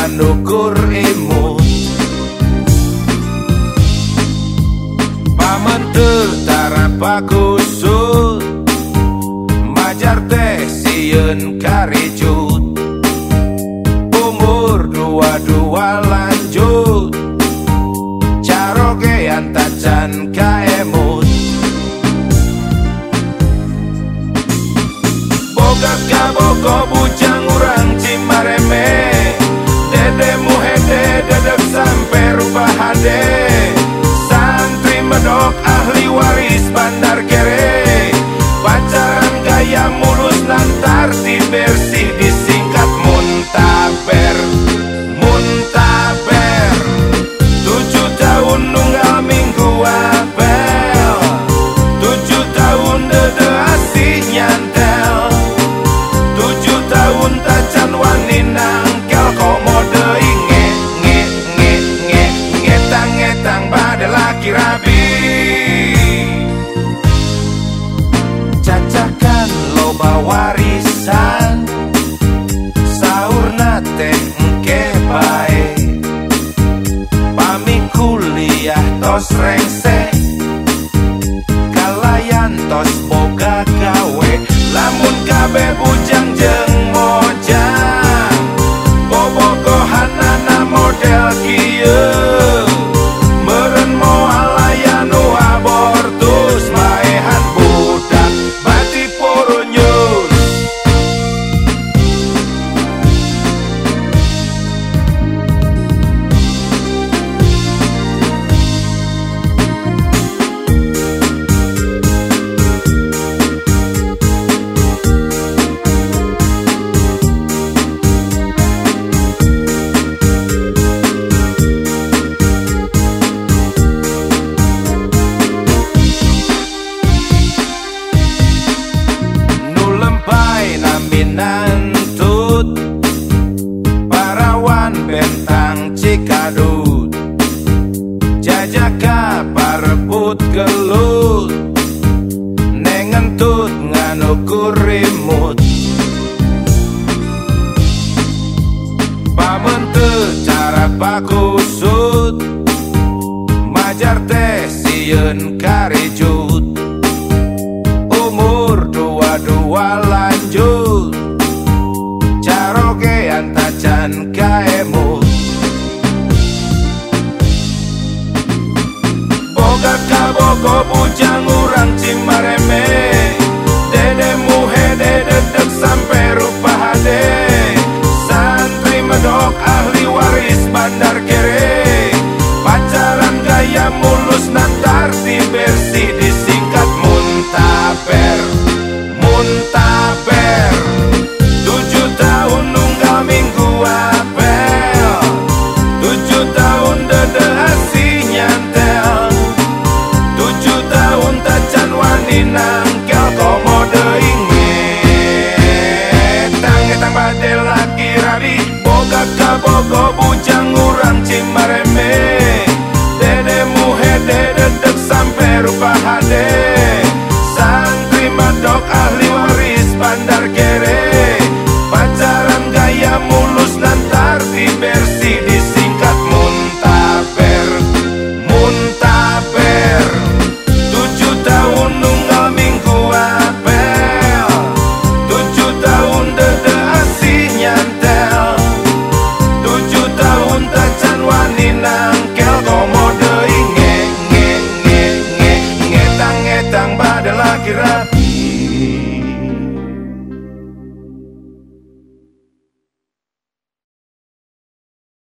nganukur imut. Pamentu tarapa kusut, majar teh sieun karijut. Umur dua-dua lanjut, carogean tacan kaemut. Boga kaboko bujang urang Cimareme, dede muhede dedek sampai rupa hade. Santri medok ahli waris Bandar Kere, pacaran gaya mulus nantar bersih disingkat muntaber. Muntaber 7 tahun nunggal minggu apel, 7 tahun dede asih nyantel, 7 tahun tacan wani nangkel. Komode ngetang-ngetang pada laki rabi. Cacakan loba warisan, saurna teh engke bae. Pami kuliah tos rengse, kalayan tos boga gawe. Lamun kabe bujang jeung mojang, bobogohanana model kieu. Meureun moal aya nu abortus, maehan budak bati purunyus. Nantut parawan bentang Cikadut, jajaka parebut gelut, nengentut nganukur rimut. Pamentu cara pakusut, majar teh sieun karijut. Umur dua-dua lanjut, carogean tacan kaemut. Boga kaboko bujang urang Cimareme, dede muhede dedek sampai rupa hade. Santri medok ahli waris Bandar Kere, pacaran gaya mulus nantar bersih disingkat muntaber. Muntaber 7 tahun nunggal minggu apel, 7 tahun dede asih nyantel, 7 tahun tacan wani nangkel. Komode ngetang-ngetang bade laki rabi. Boga kaboko bujang urang Cimareme,